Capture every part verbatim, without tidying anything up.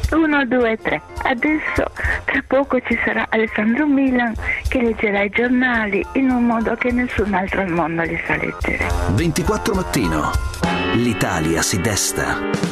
uno, due, tre. Adesso tra poco ci sarà Alessandro Milan che leggerà i giornali in un modo che nessun altro al mondo li sa leggere. ventiquattro mattino. L'Italia si desta.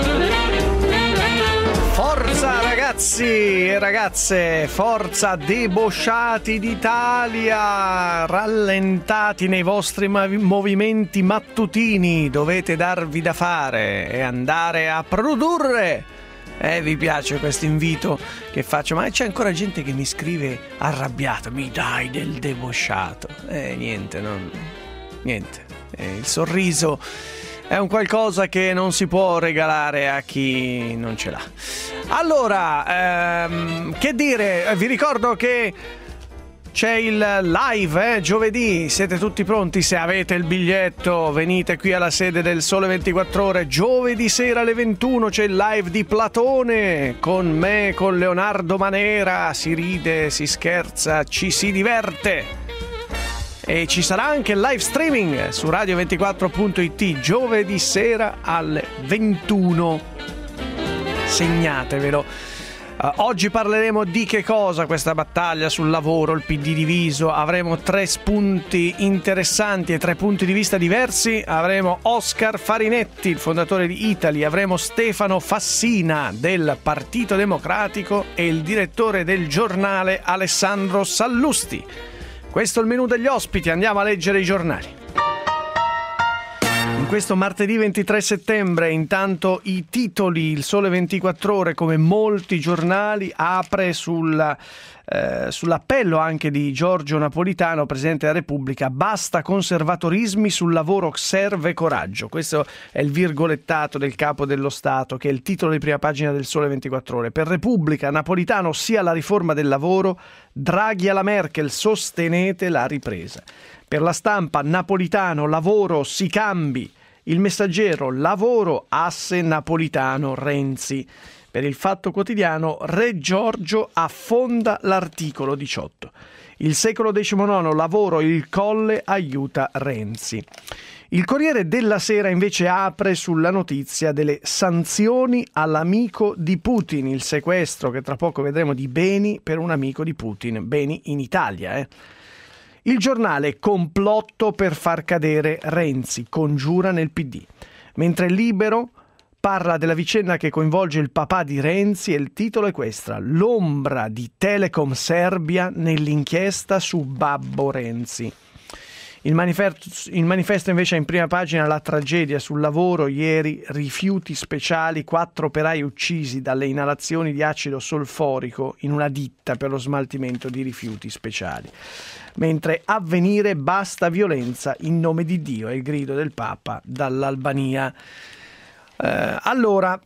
Forza ragazzi e ragazze, forza debosciati d'Italia, rallentati nei vostri movimenti mattutini, dovete darvi da fare e andare a produrre. Eh, vi piace questo invito che faccio? Ma c'è ancora gente che mi scrive arrabbiato, mi dai del debosciato. Eh, niente, non... niente, eh, il sorriso è un qualcosa che non si può regalare a chi non ce l'ha. Allora, ehm, che dire, vi ricordo che c'è il live, eh, giovedì, siete tutti pronti? Se avete il biglietto venite qui alla sede del Sole ventiquattro Ore, giovedì sera alle ventuno c'è il live di Platone, con me, con Leonardo Manera, si ride, si scherza, ci si diverte. E ci sarà anche il live streaming su radio ventiquattro punto it giovedì sera alle ventuno. Segnatevelo. Uh, oggi parleremo di che cosa questa battaglia sul lavoro, il P D diviso. Avremo tre spunti interessanti e tre punti di vista diversi. Avremo Oscar Farinetti, il fondatore di Italy. Avremo Stefano Fassina del Partito Democratico e il direttore del giornale Alessandro Sallusti. Questo è il menù degli ospiti, andiamo a leggere i giornali. In questo martedì ventitré settembre, intanto i titoli, il Sole ventiquattro Ore, come molti giornali, apre sulla, eh, sull'appello anche di Giorgio Napolitano, Presidente della Repubblica: basta conservatorismi, sul lavoro serve coraggio. Questo è il virgolettato del Capo dello Stato, che è il titolo di prima pagina del Sole ventiquattro Ore. Per Repubblica, Napolitano sia la riforma del lavoro, Draghi alla Merkel, sostenete la ripresa. Per La Stampa, Napolitano, lavoro si cambi. Il Messaggero, lavoro, asse Napolitano-Renzi. Per il Fatto Quotidiano, Re Giorgio affonda l'articolo diciotto. Il Secolo diciannove, lavoro, il Colle aiuta Renzi. Il Corriere della Sera invece apre sulla notizia delle sanzioni all'amico di Putin, il sequestro che tra poco vedremo di beni per un amico di Putin, beni in Italia, eh. Il Giornale, complotto per far cadere Renzi, congiura nel P D. Mentre Libero parla della vicenda che coinvolge il papà di Renzi e il titolo è questo: l'ombra di Telecom Serbia nell'inchiesta su Babbo Renzi. Il manifesto, il manifesto invece ha in prima pagina la tragedia sul lavoro. Ieri rifiuti speciali, quattro operai uccisi dalle inalazioni di acido solforico in una ditta per lo smaltimento di rifiuti speciali. Mentre Avvenire, basta violenza in nome di Dio, è il grido del Papa dall'Albania. Eh, allora,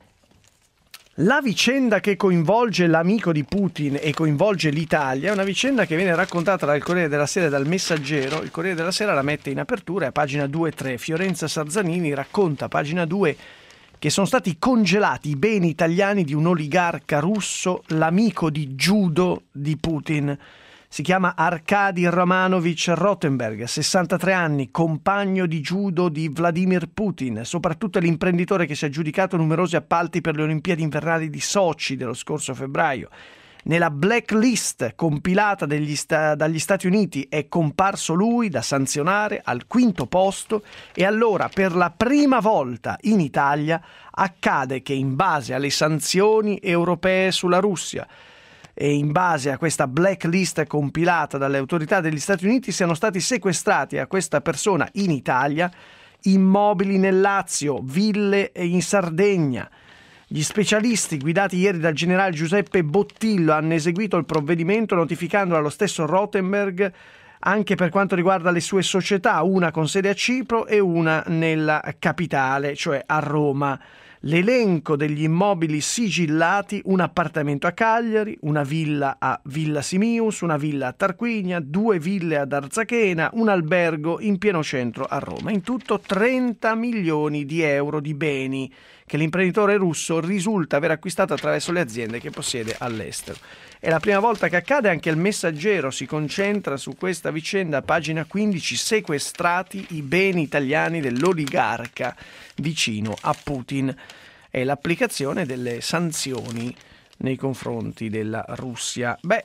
la vicenda che coinvolge l'amico di Putin e coinvolge l'Italia è una vicenda che viene raccontata dal Corriere della Sera e dal Messaggero. Il Corriere della Sera la mette in apertura a pagina due e tre. Fiorenza Sarzanini racconta a pagina due che sono stati congelati i beni italiani di un oligarca russo, l'amico di judo di Putin. Si chiama Arkady Romanovich Rotenberg, sessantatré anni, compagno di judo di Vladimir Putin, soprattutto l'imprenditore che si è aggiudicato numerosi appalti per le Olimpiadi invernali di Sochi dello scorso febbraio. Nella blacklist compilata degli sta- dagli Stati Uniti è comparso lui, da sanzionare, al quinto posto, e allora per la prima volta in Italia accade che in base alle sanzioni europee sulla Russia e in base a questa blacklist compilata dalle autorità degli Stati Uniti siano stati sequestrati a questa persona in Italia immobili nel Lazio, ville in Sardegna. Gli specialisti guidati ieri dal generale Giuseppe Bottillo hanno eseguito il provvedimento notificando allo stesso Rotenberg anche per quanto riguarda le sue società, una con sede a Cipro e una nella capitale, cioè a Roma. L'elenco degli immobili sigillati: un appartamento a Cagliari, una villa a Villa Simius, una villa a Tarquinia, due ville ad Arzachena, un albergo in pieno centro a Roma. In tutto trenta milioni di euro di beni che l'imprenditore russo risulta aver acquistato attraverso le aziende che possiede all'estero. È la prima volta che accade, anche il Messaggero si concentra su questa vicenda, pagina quindici, sequestrati i beni italiani dell'oligarca vicino a Putin. è l'applicazione delle sanzioni nei confronti della Russia. Beh,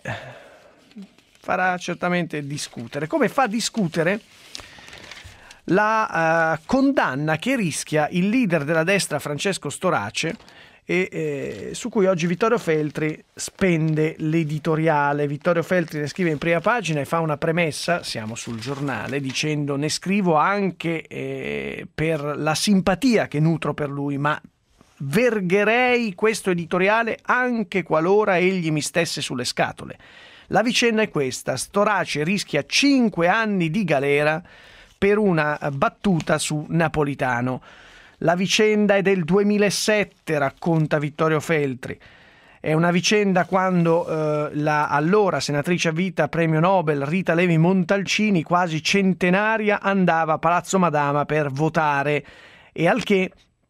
farà certamente discutere. Come fa discutere la uh, condanna che rischia il leader della destra Francesco Storace e eh, su cui oggi Vittorio Feltri spende l'editoriale. Vittorio Feltri ne scrive in prima pagina e fa una premessa, siamo sul Giornale, dicendo: ne scrivo anche eh, per la simpatia che nutro per lui, ma vergherei questo editoriale anche qualora egli mi stesse sulle scatole. La vicenda è questa: Storace rischia cinque anni di galera per una battuta su Napolitano. La vicenda è del duemilasette, racconta Vittorio Feltri. È una vicenda quando eh, la allora senatrice a vita premio Nobel Rita Levi Montalcini, quasi centenaria, andava a Palazzo Madama per votare, e al che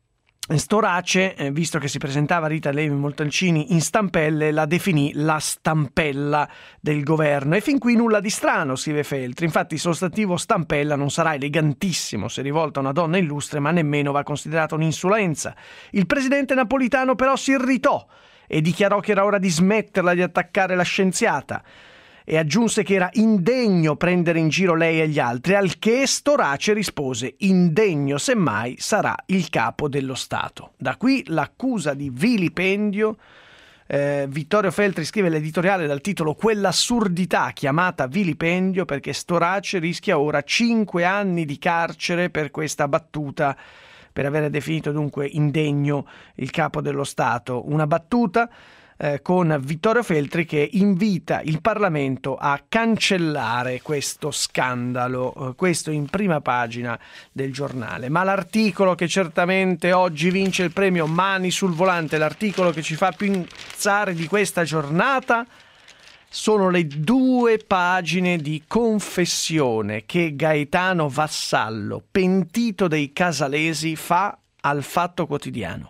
Storace, eh, visto che si presentava Rita Levi Montalcini in stampelle, la definì la stampella del governo. E fin qui nulla di strano, scrive Feltri. Infatti il sostantivo stampella non sarà elegantissimo se rivolta a una donna illustre, ma nemmeno va considerata un'insolenza. Il presidente Napolitano però si irritò e dichiarò che era ora di smetterla di attaccare la scienziata, e aggiunse che era indegno prendere in giro lei e gli altri, al che Storace rispose: indegno semmai sarà il capo dello Stato. Da qui l'accusa di vilipendio. eh, Vittorio Feltri scrive l'editoriale dal titolo "Quell'assurdità chiamata vilipendio", perché Storace rischia ora cinque anni di carcere per questa battuta, per avere definito dunque indegno il capo dello Stato. Una battuta Eh, con Vittorio Feltri che invita il Parlamento a cancellare questo scandalo, eh, questo in prima pagina del Giornale. Ma l'articolo che certamente oggi vince il premio Mani sul Volante, l'articolo che ci fa pensare di questa giornata, sono le due pagine di confessione che Gaetano Vassallo, pentito dei Casalesi, fa al Fatto Quotidiano.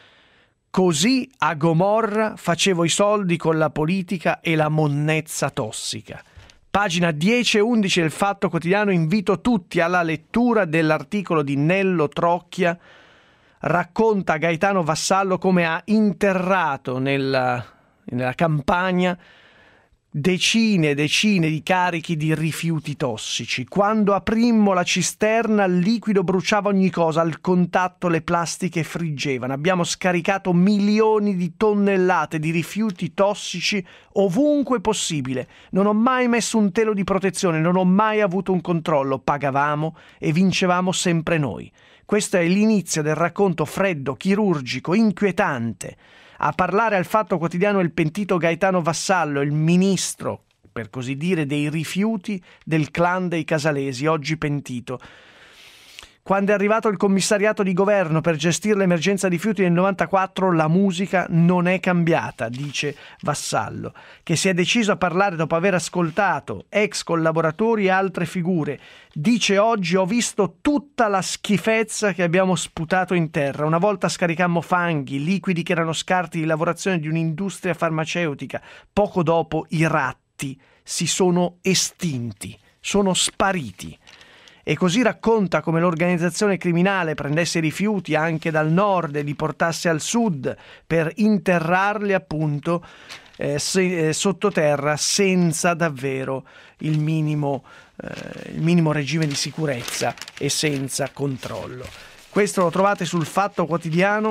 Così a Gomorra facevo i soldi con la politica e la monnezza tossica. Pagina dieci e undici del Fatto Quotidiano. Invito tutti alla lettura dell'articolo di Nello Trocchia. Racconta Gaetano Vassallo come ha interrato nella, nella campagna decine e decine di carichi di rifiuti tossici. Quando aprimmo la cisterna, il liquido bruciava ogni cosa, al contatto le plastiche friggevano. Abbiamo scaricato milioni di tonnellate di rifiuti tossici ovunque possibile. Non ho mai messo un telo di protezione, non ho mai avuto un controllo. Pagavamo e vincevamo sempre noi. Questo è l'inizio del racconto freddo, chirurgico, inquietante. A parlare al Fatto Quotidiano il pentito Gaetano Vassallo, il ministro, per così dire, dei rifiuti del clan dei Casalesi, oggi pentito. Quando è arrivato il commissariato di governo per gestire l'emergenza rifiuti nel novantaquattro, la musica non è cambiata, dice Vassallo, che si è deciso a parlare dopo aver ascoltato ex collaboratori e altre figure. Dice oggi: ho visto tutta la schifezza che abbiamo sputato in terra. Una volta scaricammo fanghi, liquidi che erano scarti di lavorazione di un'industria farmaceutica. Poco dopo i ratti si sono estinti, sono spariti. E così racconta come l'organizzazione criminale prendesse rifiuti anche dal nord e li portasse al sud per interrarli appunto eh, se, eh, sottoterra senza davvero il minimo, eh, il minimo regime di sicurezza e senza controllo. Questo lo trovate sul Fatto Quotidiano,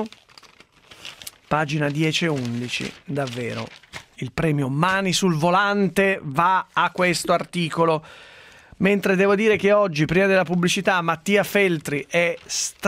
pagina dieci e undici. Davvero il premio Mani sul Volante va a questo articolo. Mentre devo dire che oggi, prima della pubblicità, Mattia Feltri è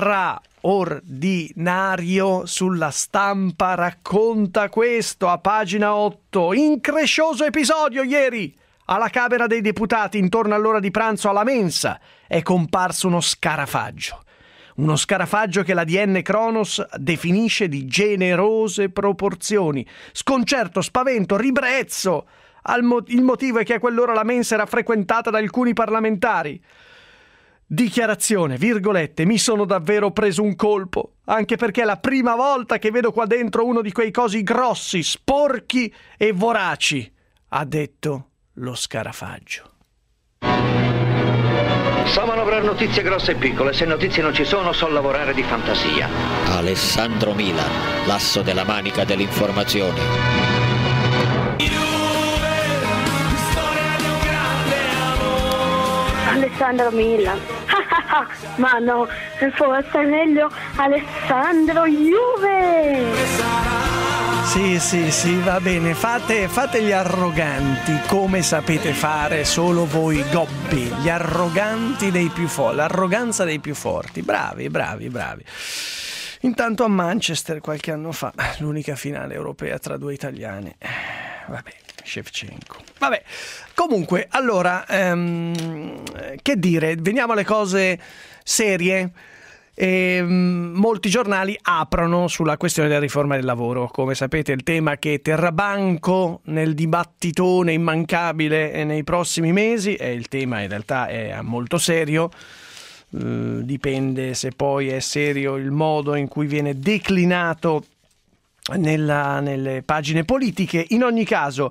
straordinario. Sulla Stampa racconta questo a pagina otto. Increscioso episodio ieri alla Camera dei Deputati, intorno all'ora di pranzo alla mensa è comparso uno scarafaggio. Uno scarafaggio che l'A D N Cronos definisce di generose proporzioni. Sconcerto, spavento, ribrezzo. Il motivo è che a quell'ora la mensa era frequentata da alcuni parlamentari. Dichiarazione, virgolette: mi sono davvero preso un colpo, anche perché è la prima volta che vedo qua dentro uno di quei cosi grossi, sporchi e voraci, ha detto lo scarafaggio. So manovrare notizie grosse e piccole, se notizie non ci sono so lavorare di fantasia. Alessandro Milan, l'asso della manica dell'informazione. Alessandro Milan. Ma no, forse è meglio Alessandro Juve. Sì, sì, sì, va bene, fate, fate gli arroganti come sapete fare solo voi gobbi, gli arroganti dei più forti, l'arroganza dei più forti, bravi, bravi, bravi. Intanto a Manchester qualche anno fa, l'unica finale europea tra due italiani, vabbè, Shevchenko. Vabbè, comunque, allora, ehm, che dire, veniamo alle cose serie. E, um, molti giornali aprono sulla questione della riforma del lavoro. Come sapete, il tema che terrà banco nel dibattitone immancabile nei prossimi mesi, e il tema in realtà è molto serio. Uh, dipende se poi è serio il modo in cui viene declinato nella, nelle pagine politiche. In ogni caso,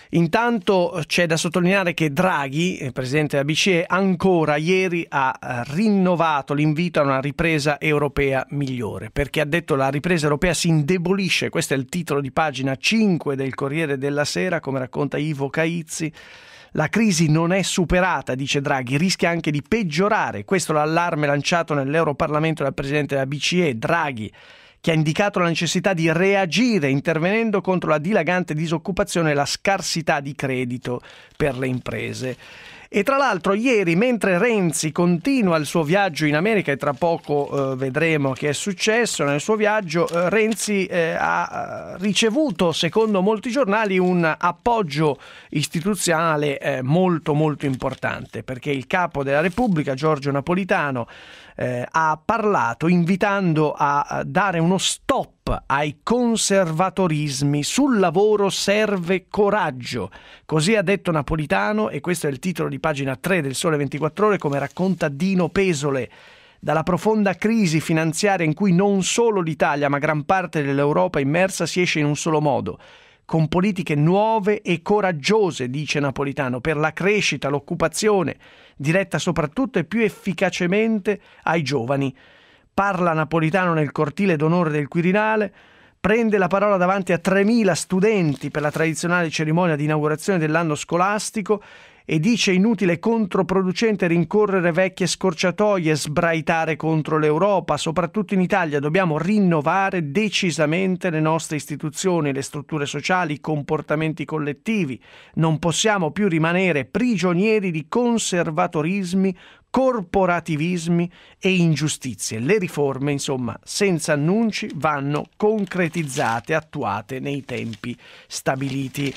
intanto c'è da sottolineare che Draghi, il presidente della B C E, ancora ieri ha rinnovato l'invito a una ripresa europea migliore, perché ha detto la ripresa europea si indebolisce. Questo è il titolo di pagina cinque del Corriere della Sera, come racconta Ivo Caizzi. La crisi non è superata, dice Draghi, rischia anche di peggiorare. Questo è l'allarme lanciato nell'Europarlamento dal presidente della B C E, Draghi, che ha indicato la necessità di reagire intervenendo contro la dilagante disoccupazione e la scarsità di credito per le imprese. E tra l'altro ieri, mentre Renzi continua il suo viaggio in America, e tra poco eh, vedremo che è successo nel suo viaggio, eh, Renzi eh, ha ricevuto, secondo molti giornali, un appoggio istituzionale eh, molto molto importante, perché il capo della Repubblica, Giorgio Napolitano, Eh, ha parlato invitando a, a dare uno stop ai conservatorismi. Sul lavoro serve coraggio, così ha detto Napolitano, e questo è il titolo di pagina tre del Sole ventiquattro Ore, come racconta Dino Pesole. Dalla profonda crisi finanziaria in cui non solo l'Italia ma gran parte dell'Europa è immersa si esce in un solo modo, con politiche nuove e coraggiose, dice Napolitano, per la crescita, l'occupazione, diretta soprattutto e più efficacemente ai giovani. Parla Napolitano nel cortile d'onore del Quirinale, prende la parola davanti a tremila studenti per la tradizionale cerimonia di inaugurazione dell'anno scolastico e dice inutile e controproducente rincorrere vecchie scorciatoie, sbraitare contro l'Europa. Soprattutto in Italia dobbiamo rinnovare decisamente le nostre istituzioni, le strutture sociali, i comportamenti collettivi. Non possiamo più rimanere prigionieri di conservatorismi, corporativismi e ingiustizie. Le riforme, insomma, senza annunci, vanno concretizzate, attuate nei tempi stabiliti.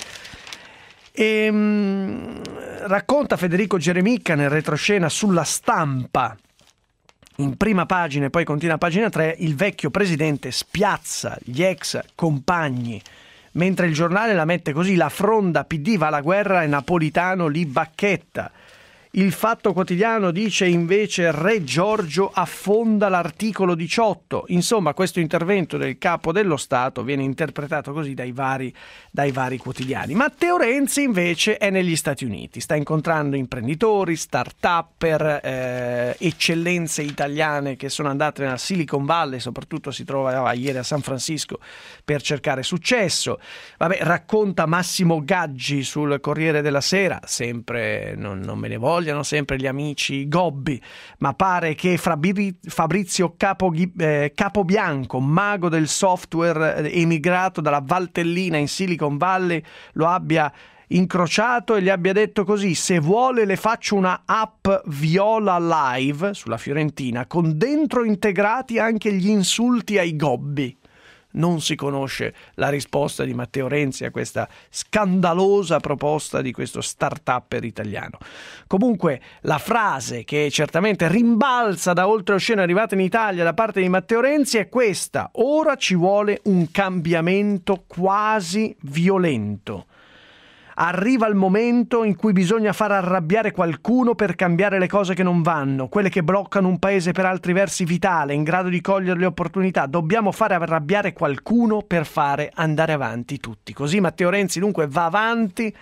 E, mh, racconta Federico Geremicca nel retroscena sulla Stampa, in prima pagina e poi continua a pagina tre, il vecchio presidente spiazza gli ex compagni, mentre il giornale la mette così: la fronda P D va alla guerra e Napolitano li bacchetta. Il Fatto Quotidiano dice invece Re Giorgio affonda l'articolo diciotto. Insomma, questo intervento del capo dello Stato viene interpretato così dai vari, dai vari quotidiani. Matteo Renzi invece è negli Stati Uniti, sta incontrando imprenditori, start-upper, eh, eccellenze italiane che sono andate nella Silicon Valley, soprattutto si trovava ieri a San Francisco per cercare successo. Vabbè, racconta Massimo Gaggi sul Corriere della Sera, sempre non, non me ne voglio, sempre gli amici gobbi, ma pare che Fabrizio Capo, eh, Capobianco, mago del software emigrato dalla Valtellina in Silicon Valley, lo abbia incrociato e gli abbia detto così: se vuole le faccio una app Viola Live sulla Fiorentina con dentro integrati anche gli insulti ai gobbi. Non si conosce la risposta di Matteo Renzi a questa scandalosa proposta di questo start-upper italiano. Comunque la frase che certamente rimbalza da oltreoceano arrivata in Italia da parte di Matteo Renzi è questa: ora ci vuole un cambiamento quasi violento. Arriva il momento in cui bisogna far arrabbiare qualcuno per cambiare le cose che non vanno, quelle che bloccano un paese per altri versi vitale, in grado di cogliere le opportunità. Dobbiamo fare arrabbiare qualcuno per fare andare avanti tutti. Così Matteo Renzi dunque va avanti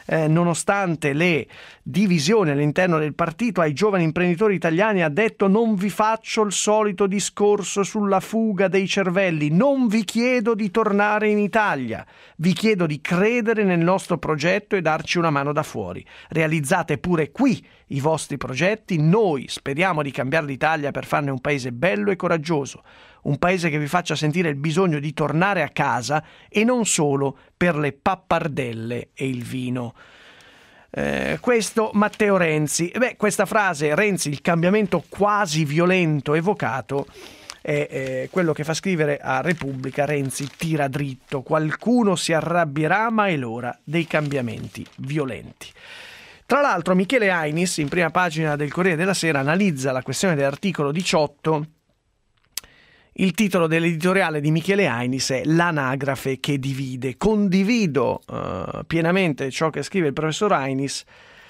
eh, nonostante le divisioni all'interno del partito, ai giovani imprenditori italiani ha detto: non vi faccio il solito discorso sulla fuga dei cervelli, non vi chiedo di tornare in Italia, vi chiedo di credere nel nostro progetto e darci una mano da fuori. Realizzate pure qui i vostri progetti, noi speriamo di cambiare l'Italia per farne un paese bello e coraggioso, un paese che vi faccia sentire il bisogno di tornare a casa e non solo per le pappardelle e il vino. Eh, questo Matteo Renzi. Beh, questa frase, Renzi, il cambiamento quasi violento evocato, è eh, quello che fa scrivere a Repubblica: Renzi tira dritto, qualcuno si arrabbierà ma è l'ora dei cambiamenti violenti. Tra l'altro Michele Ainis, in prima pagina del Corriere della Sera, analizza la questione dell'articolo diciotto. Il titolo dell'editoriale di Michele Ainis è "L'anagrafe che divide". Condivido uh, pienamente ciò che scrive il professor Ainis.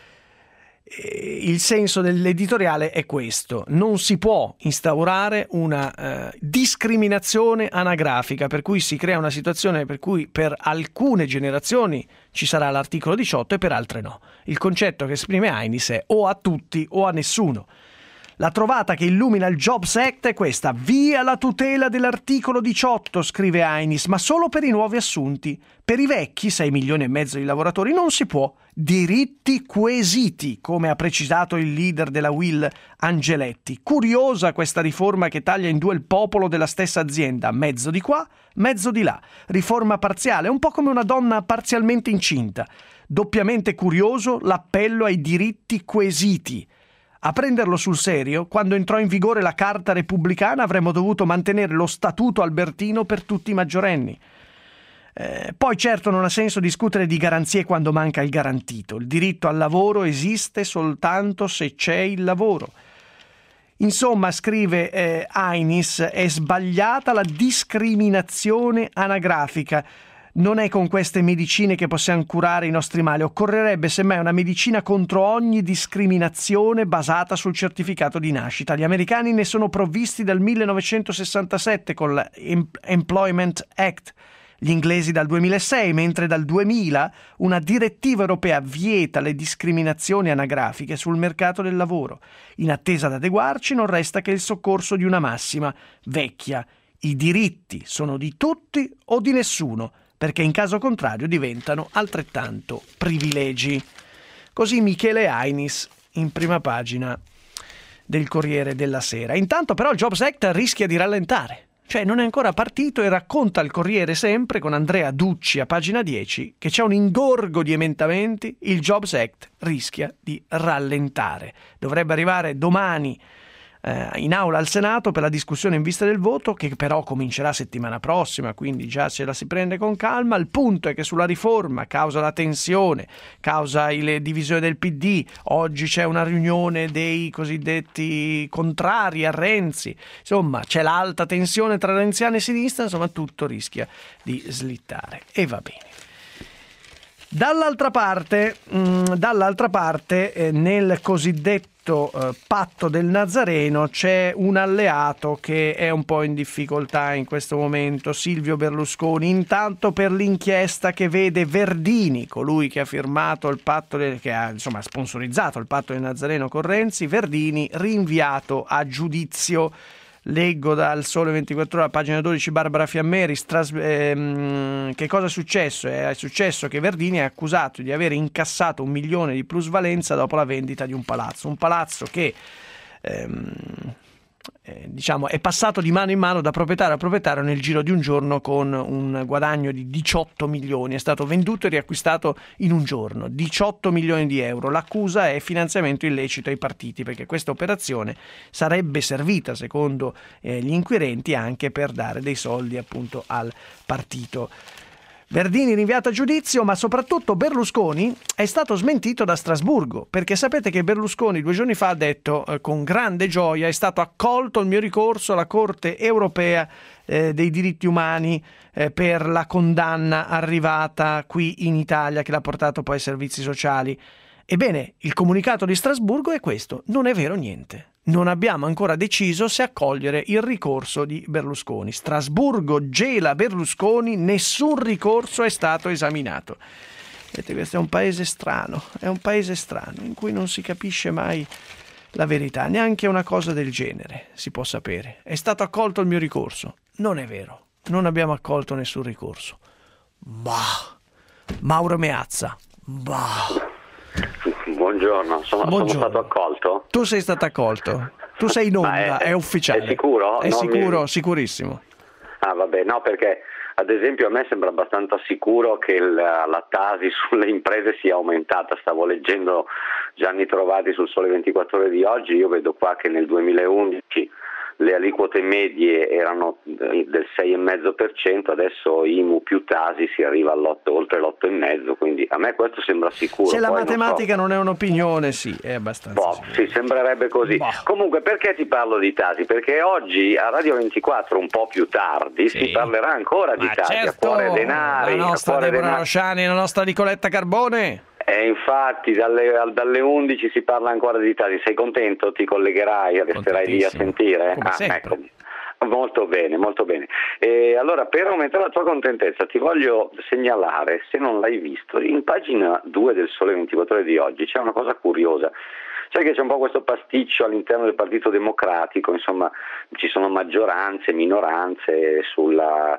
Il senso dell'editoriale è questo: non si può instaurare una uh, discriminazione anagrafica, per cui si crea una situazione per cui per alcune generazioni ci sarà l'articolo diciotto e per altre no. Il concetto che esprime Ainis è o a tutti o a nessuno. La trovata che illumina il Jobs Act è questa: via la tutela dell'articolo diciotto, scrive Ainis, ma solo per i nuovi assunti. Per i vecchi, sei milioni e mezzo di lavoratori, non si può. Diritti quesiti, come ha precisato il leader della U I L Angeletti. Curiosa questa riforma che taglia in due il popolo della stessa azienda, mezzo di qua, mezzo di là. Riforma parziale, un po' come una donna parzialmente incinta. Doppiamente curioso l'appello ai diritti quesiti. A prenderlo sul serio, quando entrò in vigore la Carta Repubblicana avremmo dovuto mantenere lo statuto albertino per tutti i maggiorenni. Eh, poi certo non ha senso discutere di garanzie quando manca il garantito. Il diritto al lavoro esiste soltanto se c'è il lavoro. Insomma, scrive eh, Ainis, è sbagliata la discriminazione anagrafica. Non è con queste medicine che possiamo curare i nostri mali, occorrerebbe semmai una medicina contro ogni discriminazione basata sul certificato di nascita. Gli americani ne sono provvisti dal millenovecentosessantasette con l'Employment Act, gli inglesi dal duemilasei, mentre dal duemila una direttiva europea vieta le discriminazioni anagrafiche sul mercato del lavoro. In attesa di adeguarci non resta che il soccorso di una massima vecchia: i diritti sono di tutti o di nessuno, perché in caso contrario diventano altrettanto privilegi. Così Michele Ainis in prima pagina del Corriere della Sera. Intanto però il Jobs Act rischia di rallentare, cioè non è ancora partito, e racconta il Corriere sempre con Andrea Ducci a pagina dieci che c'è un ingorgo di emendamenti, il Jobs Act rischia di rallentare. Dovrebbe arrivare domani in aula al Senato per la discussione in vista del voto, che però comincerà settimana prossima, quindi già ce la si prende con calma. Il punto è che sulla riforma, causa la tensione, causa le divisioni del P D, oggi c'è una riunione dei cosiddetti contrari a Renzi, insomma c'è l'alta tensione tra renziani e sinistra, insomma tutto rischia di slittare e va bene. Dall'altra parte, mh, dall'altra parte eh, nel cosiddetto eh, patto del Nazareno c'è un alleato che è un po' in difficoltà in questo momento, Silvio Berlusconi. Intanto per l'inchiesta che vede Verdini, colui che ha firmato il patto del, che ha insomma sponsorizzato il patto del Nazareno con Renzi, Verdini rinviato a giudizio. Leggo dal Sole ventiquattro Ore, pagina dodici, Barbara Fiammeri. Stras- ehm, che cosa è successo? È successo che Verdini è accusato di aver incassato un milione di plusvalenza dopo la vendita di un palazzo. Un palazzo che ehm, eh, diciamo è passato di mano in mano da proprietario a proprietario nel giro di un giorno, con un guadagno di diciotto milioni. È stato venduto e riacquistato in un giorno, diciotto milioni di euro. L'accusa è finanziamento illecito ai partiti, perché questa operazione sarebbe servita, secondo eh, gli inquirenti, anche per dare dei soldi appunto al partito. Verdini rinviato a giudizio, ma soprattutto Berlusconi è stato smentito da Strasburgo, perché sapete che Berlusconi due giorni fa ha detto eh, con grande gioia: è stato accolto il mio ricorso alla Corte Europea eh, dei diritti umani eh, per la condanna arrivata qui in Italia, che l'ha portato poi ai servizi sociali. Ebbene, il comunicato di Strasburgo è questo: non è vero niente. Non abbiamo ancora deciso se accogliere il ricorso di Berlusconi. Strasburgo gela Berlusconi, nessun ricorso è stato esaminato. Vedete, questo è un paese strano, è un paese strano in cui non si capisce mai la verità, neanche una cosa del genere si può sapere. È stato accolto il mio ricorso? Non è vero, non abbiamo accolto nessun ricorso. Bah, Mauro Meazza, bah. Buongiorno, sono, Buongiorno. sono stato accolto? Tu sei stato accolto, tu sei in onda, è, è ufficiale. È sicuro? È Non sicuro, mi... sicurissimo. Ah vabbè, no, perché ad esempio a me sembra abbastanza sicuro che il, la Tasi sulle imprese sia aumentata. Stavo leggendo Gianni Trovati sul Sole ventiquattro Ore di oggi, io vedo qua che nel duemilaundici le aliquote medie erano del sei virgola cinque per cento, adesso I M U più Tasi si arriva all'otto, oltre l'otto virgola cinque, quindi a me questo sembra sicuro. Se la Poi matematica non, non so. Non è un'opinione, sì, è abbastanza boh, sicuro. sì, sembrerebbe così. Boh. Comunque, perché ti parlo di Tasi? Perché oggi a Radio ventiquattro, un po' più tardi, sì. si parlerà ancora di Ma Tasi, certo, a cuore denari. la nostra a cuore Deborah denari. Rosciani, la nostra Nicoletta Carbone. E infatti dalle, dalle undici si parla ancora di Tasi. Sei contento? Ti collegherai, resterai lì a sentire? Come ah, sempre. Ecco. Molto bene, molto bene. E allora, per aumentare la tua contentezza ti voglio segnalare, se non l'hai visto, in pagina due del Sole ventiquattro Ore di oggi c'è una cosa curiosa. Sai che c'è un po' questo pasticcio all'interno del Partito Democratico, insomma ci sono maggioranze, minoranze sulla,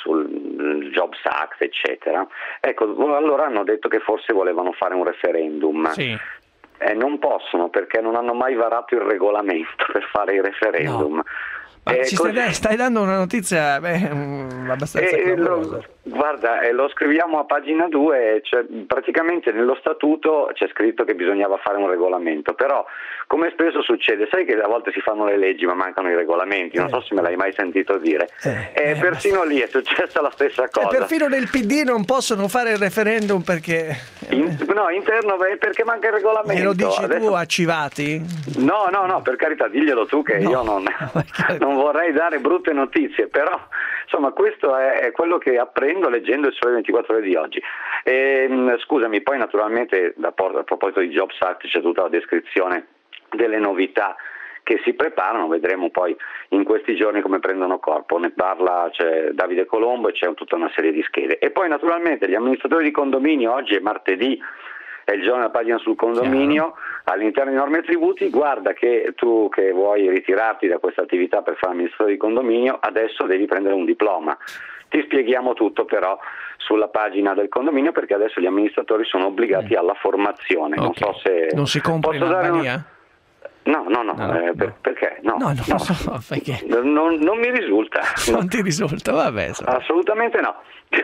sul Jobs Act, eccetera. Ecco, allora hanno detto che forse volevano fare un referendum. Sì. Eh, non possono, perché non hanno mai varato il regolamento per fare i referendum. No. Ma Eh, ci così... stai, stai dando una notizia beh, um, abbastanza Eh, clamorosa. lo, guarda, eh, lo scriviamo a pagina due, cioè, praticamente nello statuto c'è scritto che bisognava fare un regolamento, però come spesso succede, sai che a volte si fanno le leggi ma mancano i regolamenti, non Eh. so se me l'hai mai sentito dire, Eh, eh, eh, persino lì è successa la stessa E cosa. perfino nel P D non possono fare il referendum perché... In, no, interno beh, perché manca il regolamento. Glielo dici Adesso... tu a Civati? No, no, no, per carità, diglielo tu che No. io non, non vorrei dare brutte notizie, però insomma questo è, è quello che apprendo leggendo il Sole ventiquattro Ore di oggi. E, scusami, poi naturalmente a proposito di Jobs Act c'è tutta la descrizione delle novità che si preparano, vedremo poi in questi giorni come prendono corpo, ne parla c'è Davide Colombo e c'è tutta una serie di schede. E poi naturalmente gli amministratori di condominio, oggi è martedì, è il giorno della pagina sul condominio, all'interno di norme e tributi, guarda che tu che vuoi ritirarti da questa attività per fare amministratore di condominio, adesso devi prendere un diploma. Ti spieghiamo tutto però sulla pagina del condominio, perché adesso gli amministratori sono obbligati alla formazione. Okay. Non so se non si compra in posso dare Albania? un... No, no, no, No, no, eh, per, no. perché? No, No, non no. lo so, perché? Non, non mi risulta. Non No. ti risulta, vabbè. So. Assolutamente no.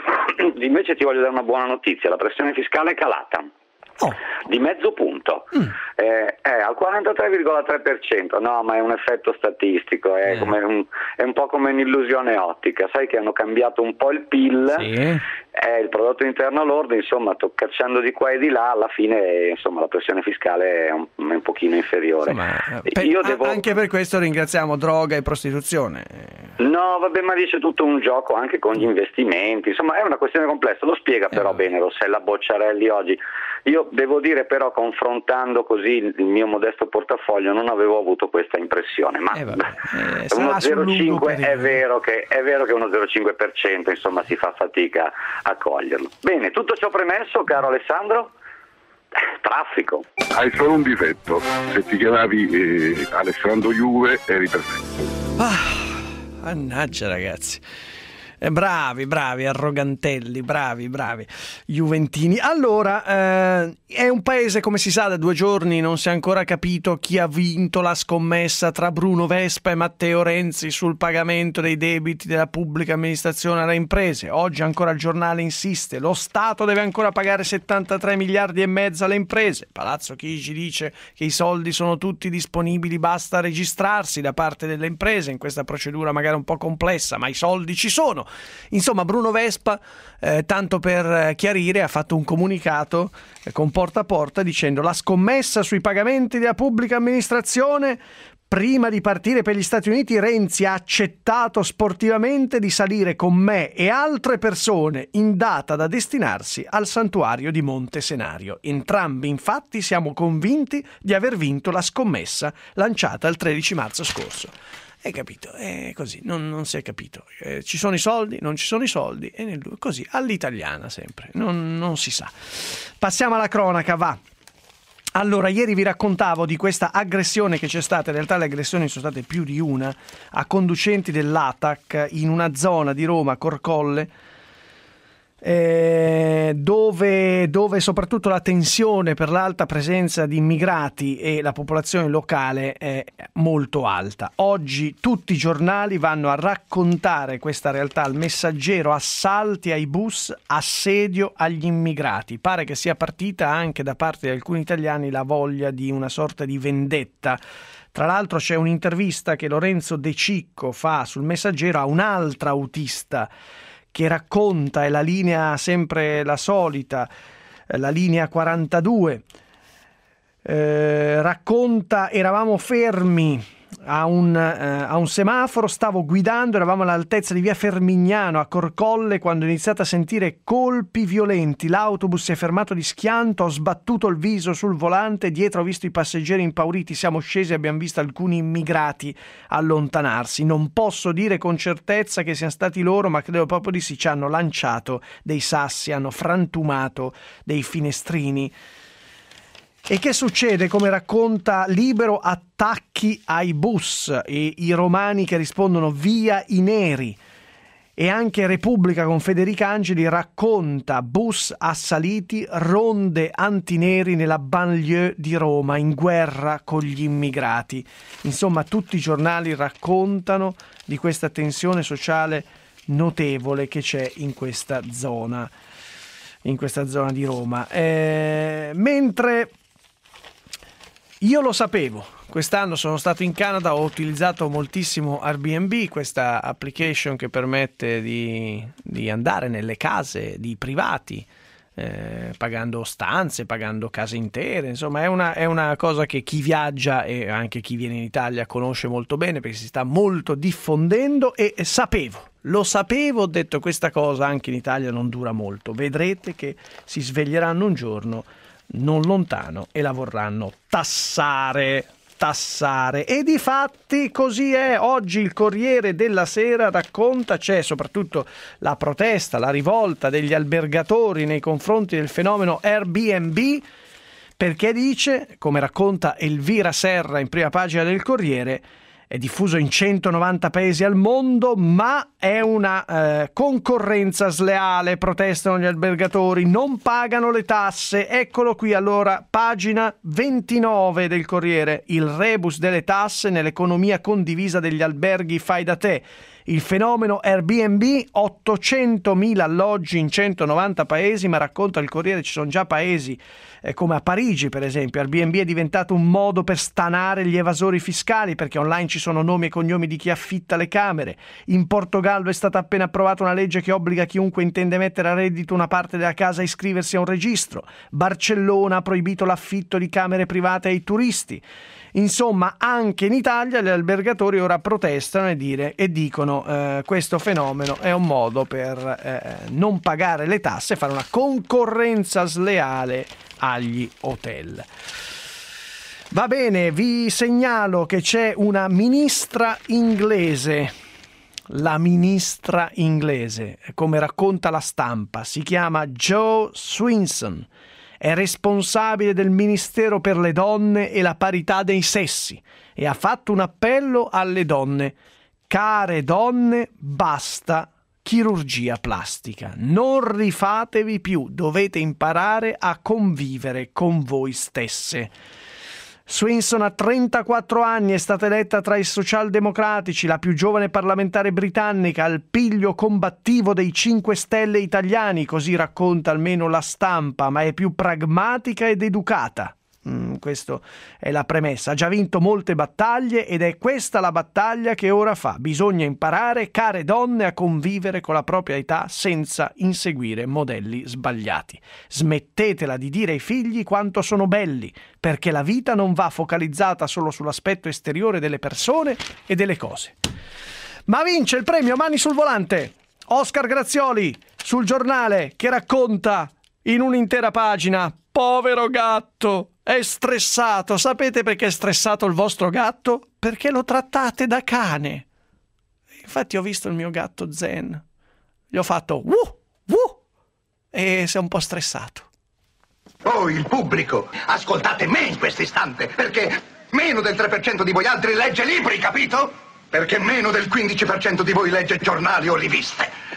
Invece ti voglio dare una buona notizia, la pressione fiscale è calata. Oh. Di mezzo punto, Mm. eh, è al quarantatré virgola tre per cento, no, ma è un effetto statistico, è, Eh. come un, è un po' come un'illusione ottica, sai che hanno cambiato un po' il P I L, Sì. è il prodotto interno lordo, insomma, toccacciando di qua e di là, alla fine insomma la pressione fiscale è un, è un pochino inferiore. Insomma, per- Io devo... Anche per questo ringraziamo droga e prostituzione. No, vabbè, ma dice tutto un gioco anche con gli investimenti, insomma è una questione complessa, lo spiega però vabbè. bene Rossella Bocciarelli oggi. Io devo dire però, confrontando così il mio modesto portafoglio, non avevo avuto questa impressione, ma Eh, vabbè. Eh, uno sarà sul zero virgola cinque lungo è periodo. vero che è vero che uno zero virgola cinque per cento insomma si fa fatica a coglierlo. Bene, tutto ciò premesso, caro Alessandro, traffico. Hai solo un difetto, se ti chiamavi eh, Alessandro Juve eri perfetto. Ah, mannaggia ragazzi. Eh, bravi, bravi, arrogantelli, bravi, bravi, juventini. Allora, eh, è un paese, come si sa, da due giorni non si è ancora capito chi ha vinto la scommessa tra Bruno Vespa e Matteo Renzi sul pagamento dei debiti della pubblica amministrazione alle imprese. Oggi ancora il giornale insiste, lo Stato deve ancora pagare settantatré miliardi e mezzo alle imprese. Palazzo Chigi dice che i soldi sono tutti disponibili, basta registrarsi da parte delle imprese in questa procedura magari un po' complessa, ma i soldi ci sono. Insomma, Bruno Vespa, eh, tanto per chiarire, ha fatto un comunicato eh, con porta a porta dicendo: la scommessa sui pagamenti della pubblica amministrazione, prima di partire per gli Stati Uniti Renzi ha accettato sportivamente di salire con me e altre persone in data da destinarsi al santuario di Monte Senario. Entrambi infatti siamo convinti di aver vinto la scommessa lanciata il tredici marzo scorso. Hai capito? È così, non, non si è capito. Eh, ci sono i soldi, non ci sono i soldi, e nel, così, all'italiana sempre, non, non si sa. Passiamo alla cronaca, va. Allora, ieri vi raccontavo di questa aggressione che c'è stata, in realtà le aggressioni sono state più di una, a conducenti dell'A T A C in una zona di Roma, Corcolle, Eh, dove, dove soprattutto la tensione per l'alta presenza di immigrati e la popolazione locale è molto alta. Oggi tutti i giornali vanno a raccontare questa realtà. Il Messaggero: assalti ai bus, assedio agli immigrati. Pare che sia partita anche da parte di alcuni italiani la voglia di una sorta di vendetta. Tra l'altro c'è un'intervista che Lorenzo De Cicco fa sul Messaggero a un'altra autista che racconta, è la linea sempre la solita, la linea quarantadue, eh, racconta: eravamo fermi a un, eh, a un semaforo, stavo guidando, eravamo all'altezza di via Fermignano a Corcolle quando ho iniziato a sentire colpi violenti, l'autobus si è fermato di schianto, ho sbattuto il viso sul volante, dietro ho visto i passeggeri impauriti, siamo scesi e abbiamo visto alcuni immigrati allontanarsi. Non posso dire con certezza che siano stati loro, ma credo proprio di sì, ci hanno lanciato dei sassi, hanno frantumato dei finestrini. E che succede? Come racconta Libero: attacchi ai bus e i romani che rispondono via i neri. E anche Repubblica con Federica Angeli racconta: bus assaliti, ronde antineri nella banlieue di Roma, in guerra con gli immigrati. Insomma, tutti i giornali raccontano di questa tensione sociale notevole che c'è in questa zona, in questa zona di Roma. Eh, mentre io lo sapevo, quest'anno sono stato in Canada, ho utilizzato moltissimo Airbnb, questa application che permette di, di andare nelle case di privati, eh, pagando stanze, pagando case intere. Insomma, è una, è una cosa che chi viaggia e anche chi viene in Italia conosce molto bene, perché si sta molto diffondendo. E, e sapevo, lo sapevo, ho detto: questa cosa anche in Italia non dura molto, vedrete che si sveglieranno un giorno non lontano e la vorranno tassare, tassare. E difatti così è. Oggi il Corriere della Sera racconta, c'è soprattutto la protesta, la rivolta degli albergatori nei confronti del fenomeno Airbnb, perché dice, come racconta Elvira Serra in prima pagina del Corriere, è diffuso in centonovanta paesi al mondo, ma è una eh, concorrenza sleale, protestano gli albergatori, non pagano le tasse. Eccolo qui allora, pagina ventinove del Corriere, il rebus delle tasse nell'economia condivisa degli alberghi fai da te. Il fenomeno Airbnb, ottocentomila alloggi in centonovanta paesi, ma racconta il Corriere ci sono già paesi eh, come a Parigi, per esempio. Airbnb è diventato un modo per stanare gli evasori fiscali, perché online ci sono nomi e cognomi di chi affitta le camere. In Portogallo è stata appena approvata una legge che obbliga chiunque intende mettere a reddito una parte della casa a iscriversi a un registro. Barcellona ha proibito l'affitto di camere private ai turisti. Insomma, anche in Italia gli albergatori ora protestano e, dire, e dicono eh, questo fenomeno è un modo per eh, non pagare le tasse e fare una concorrenza sleale agli hotel. Va bene, vi segnalo che c'è una ministra inglese, la ministra inglese, come racconta La Stampa, si chiama Jo Swinson. È responsabile del Ministero per le donne e la parità dei sessi e ha fatto un appello alle donne: care donne, basta chirurgia plastica, non rifatevi più, dovete imparare a convivere con voi stesse. Swinson ha trentaquattro anni, è stata eletta tra i socialdemocratici, la più giovane parlamentare britannica, al piglio combattivo dei cinque Stelle italiani, così racconta almeno La Stampa, ma è più pragmatica ed educata. Mm, questa è la premessa. Ha già vinto molte battaglie ed è questa la battaglia che ora fa. Bisogna imparare, care donne, a convivere con la propria età senza inseguire modelli sbagliati. Smettetela di dire ai figli quanto sono belli, perché la vita non va focalizzata solo sull'aspetto esteriore delle persone e delle cose. Ma vince il premio Mani sul Volante Oscar Grazioli sul Giornale, che racconta in un'intera pagina: povero gatto, È stressato. Sapete perché è stressato il vostro gatto? Perché lo trattate da cane. Infatti ho visto il mio gatto zen. Gli ho fatto wuh, wuh, e si è un po' stressato. Oh, il pubblico! Ascoltate me in questo istante, perché meno del tre per cento di voi altri legge libri, capito? Perché meno del quindici per cento di voi legge giornali o riviste.